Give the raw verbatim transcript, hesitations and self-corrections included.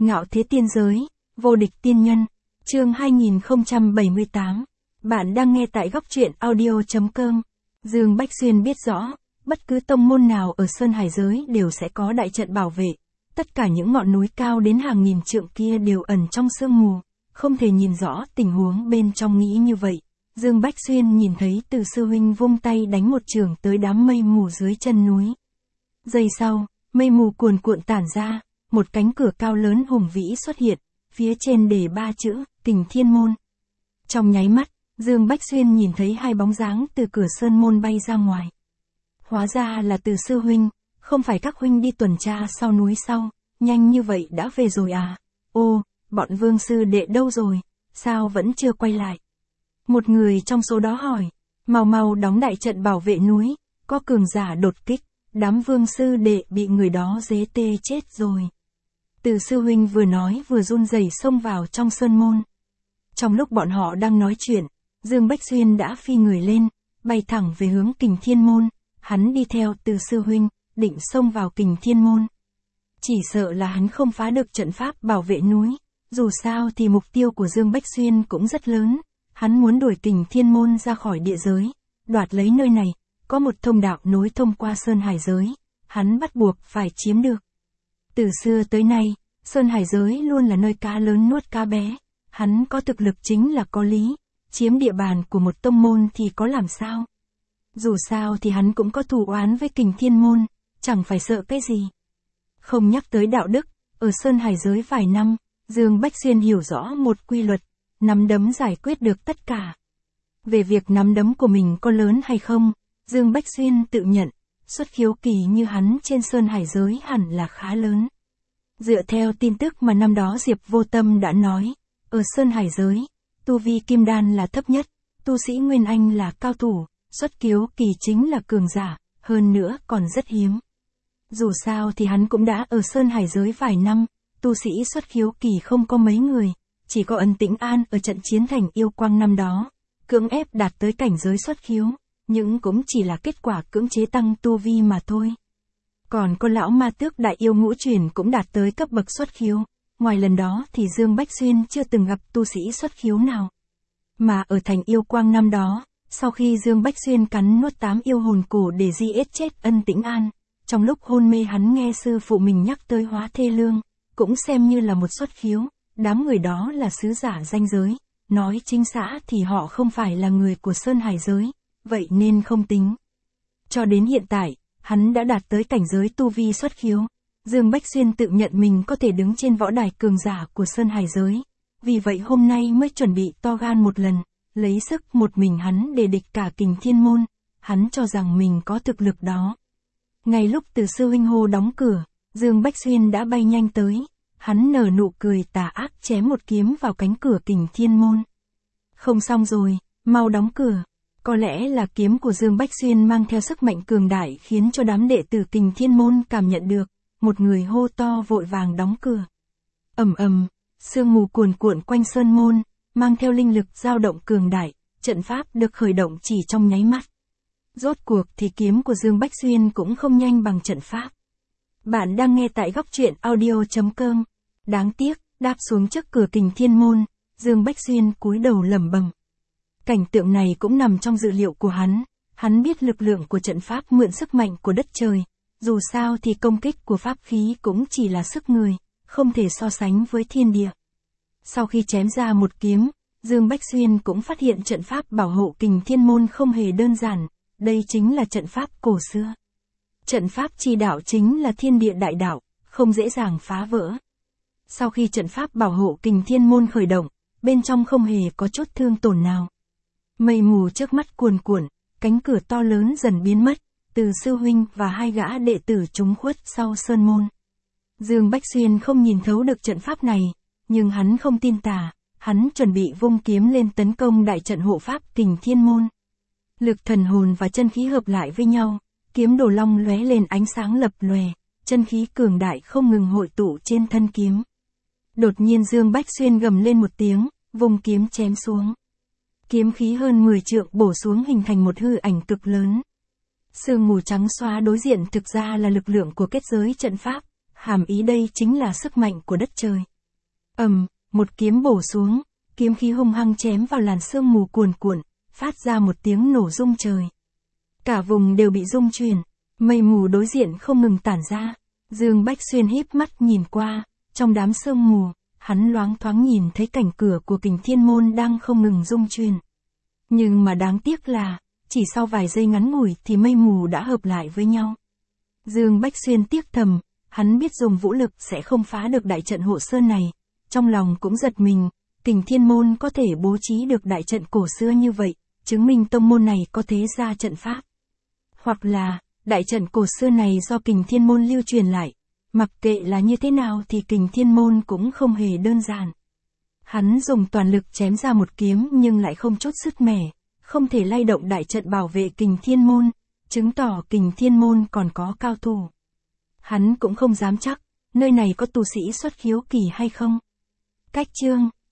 Ngạo thế tiên giới, vô địch tiên nhân, chương hai nghìn không trăm bảy mươi tám. Bạn đang nghe tại góc truyện audio.com. Dương Bách Xuyên biết rõ, bất cứ tông môn nào ở Sơn Hải giới đều sẽ có đại trận bảo vệ. Tất cả những ngọn núi cao đến hàng nghìn trượng kia đều ẩn trong sương mù, không thể nhìn rõ tình huống bên trong nghĩ như vậy. Dương Bách Xuyên nhìn thấy Từ sư huynh vung tay đánh một chưởng tới đám mây mù dưới chân núi. Giây sau, mây mù cuồn cuộn tản ra, một cánh cửa cao lớn hùng vĩ xuất hiện, phía trên đề ba chữ, Kình Thiên Môn. Trong nháy mắt, Dương Bách Xuyên nhìn thấy hai bóng dáng từ cửa sơn môn bay ra ngoài. Hóa ra là Từ sư huynh, không phải các huynh đi tuần tra sau núi sau, nhanh như vậy đã về rồi à? Ô, bọn Vương sư đệ đâu rồi, sao vẫn chưa quay lại? Một người trong số đó hỏi, mau mau đóng đại trận bảo vệ núi, có cường giả đột kích, đám Vương sư đệ bị người đó dế tê chết rồi. Từ sư huynh vừa nói vừa run rẩy xông vào trong sơn môn. Trong lúc bọn họ đang nói chuyện, Dương Bách Xuyên đã phi người lên, bay thẳng về hướng Kình Thiên Môn, hắn đi theo Từ sư huynh, định xông vào Kình Thiên Môn. Chỉ sợ là hắn không phá được trận pháp bảo vệ núi, dù sao thì mục tiêu của Dương Bách Xuyên cũng rất lớn, hắn muốn đuổi Kình Thiên Môn ra khỏi địa giới, đoạt lấy nơi này, có một thông đạo nối thông qua Sơn Hải giới, hắn bắt buộc phải chiếm được. Từ xưa tới nay, Sơn Hải giới luôn là nơi cá lớn nuốt cá bé, hắn có thực lực chính là có lý, chiếm địa bàn của một tông môn thì có làm sao? Dù sao thì hắn cũng có thù oán với Kình Thiên Môn, chẳng phải sợ cái gì. Không nhắc tới đạo đức, ở Sơn Hải giới vài năm, Dương Bách Xuyên hiểu rõ một quy luật, nắm đấm giải quyết được tất cả. Về việc nắm đấm của mình có lớn hay không, Dương Bách Xuyên tự nhận, xuất khiếu kỳ như hắn trên Sơn Hải giới hẳn là khá lớn. Dựa theo tin tức mà năm đó Diệp Vô Tâm đã nói, ở Sơn Hải giới, tu vi kim đan là thấp nhất, tu sĩ Nguyên Anh là cao thủ, xuất khiếu kỳ chính là cường giả, hơn nữa còn rất hiếm. Dù sao thì hắn cũng đã ở Sơn Hải giới vài năm, tu sĩ xuất khiếu kỳ không có mấy người, chỉ có Ân Tĩnh An ở trận chiến thành yêu quang năm đó, cưỡng ép đạt tới cảnh giới xuất khiếu, nhưng cũng chỉ là kết quả cưỡng chế tăng tu vi mà thôi. Còn có lão ma tước đại yêu ngũ truyền cũng đạt tới cấp bậc xuất khiếu, ngoài lần đó thì Dương Bách Xuyên chưa từng gặp tu sĩ xuất khiếu nào. Mà ở thành yêu quang năm đó, sau khi Dương Bách Xuyên cắn nuốt tám yêu hồn cổ để giết chết Ân Tĩnh An, trong lúc hôn mê hắn nghe sư phụ mình nhắc tới Hóa Thê Lương, cũng xem như là một xuất khiếu, đám người đó là sứ giả danh giới, nói chính xác thì họ không phải là người của Sơn Hải giới, vậy nên không tính. Cho đến hiện tại, hắn đã đạt tới cảnh giới tu vi xuất khiếu. Dương Bách Xuyên tự nhận mình có thể đứng trên võ đài cường giả của Sơn Hải giới, vì vậy hôm nay mới chuẩn bị to gan một lần, lấy sức một mình hắn để địch cả Kình Thiên Môn, hắn cho rằng mình có thực lực đó. Ngay lúc Từ sư huynh hô đóng cửa, Dương Bách Xuyên đã bay nhanh tới, hắn nở nụ cười tà ác chém một kiếm vào cánh cửa Kình Thiên Môn. Không xong rồi, mau đóng cửa. Có lẽ là kiếm của Dương Bách Xuyên mang theo sức mạnh cường đại khiến cho đám đệ tử Kình Thiên Môn cảm nhận được, một người hô to vội vàng đóng cửa. Ầm ầm, sương mù cuồn cuộn quanh sơn môn, mang theo linh lực dao động cường đại, trận pháp được khởi động chỉ trong nháy mắt. Rốt cuộc thì kiếm của Dương Bách Xuyên cũng không nhanh bằng trận pháp. Bạn đang nghe tại góc truyện audio.com. Đáng tiếc, đáp xuống trước cửa Kình Thiên Môn, Dương Bách Xuyên cúi đầu lẩm bẩm. Cảnh tượng này cũng nằm trong dự liệu của hắn, hắn biết lực lượng của trận pháp mượn sức mạnh của đất trời, dù sao thì công kích của pháp khí cũng chỉ là sức người, không thể so sánh với thiên địa. Sau khi chém ra một kiếm, Dương Bách Xuyên cũng phát hiện trận pháp bảo hộ Kình Thiên Môn không hề đơn giản, đây chính là trận pháp cổ xưa. Trận pháp chi đạo chính là thiên địa đại đạo, không dễ dàng phá vỡ. Sau khi trận pháp bảo hộ Kình Thiên Môn khởi động, bên trong không hề có chút thương tổn nào. Mây mù trước mắt cuồn cuộn, cánh cửa to lớn dần biến mất, Từ sư huynh và hai gã đệ tử trúng khuất sau sơn môn. Dương Bách Xuyên không nhìn thấu được trận pháp này, nhưng hắn không tin tà, hắn chuẩn bị vung kiếm lên tấn công đại trận hộ pháp Kình Thiên Môn. Lực thần hồn và chân khí hợp lại với nhau, kiếm đồ long lóe lên ánh sáng lập lòe, chân khí cường đại không ngừng hội tụ trên thân kiếm. Đột nhiên Dương Bách Xuyên gầm lên một tiếng, vung kiếm chém xuống. Kiếm khí hơn mười trượng bổ xuống hình thành một hư ảnh cực lớn. Sương mù trắng xóa đối diện thực ra là lực lượng của kết giới trận pháp, hàm ý đây chính là sức mạnh của đất trời. ầm, một kiếm bổ xuống, kiếm khí hung hăng chém vào làn sương mù cuồn cuộn, phát ra một tiếng nổ rung trời. Cả vùng đều bị rung chuyển, mây mù đối diện không ngừng tản ra. Dương Bách Xuyên híp mắt nhìn qua, trong đám sương mù, hắn loáng thoáng nhìn thấy cảnh cửa của Kình Thiên Môn đang không ngừng rung chuyển. Nhưng mà đáng tiếc là, chỉ sau vài giây ngắn ngủi thì mây mù đã hợp lại với nhau. Dương Bách Xuyên tiếc thầm, hắn biết dùng vũ lực sẽ không phá được đại trận hộ sơn này, trong lòng cũng giật mình, Kình Thiên Môn có thể bố trí được đại trận cổ xưa như vậy, chứng minh tông môn này có thế gia trận pháp. Hoặc là, đại trận cổ xưa này do Kình Thiên Môn lưu truyền lại, mặc kệ là như thế nào thì Kình Thiên Môn cũng không hề đơn giản. Hắn dùng toàn lực chém ra một kiếm nhưng lại không chút sứt mẻ, không thể lay động đại trận bảo vệ Kình Thiên Môn, chứng tỏ Kình Thiên Môn còn có cao thủ. Hắn cũng không dám chắc, nơi này có tu sĩ xuất khiếu kỳ hay không. Cách chương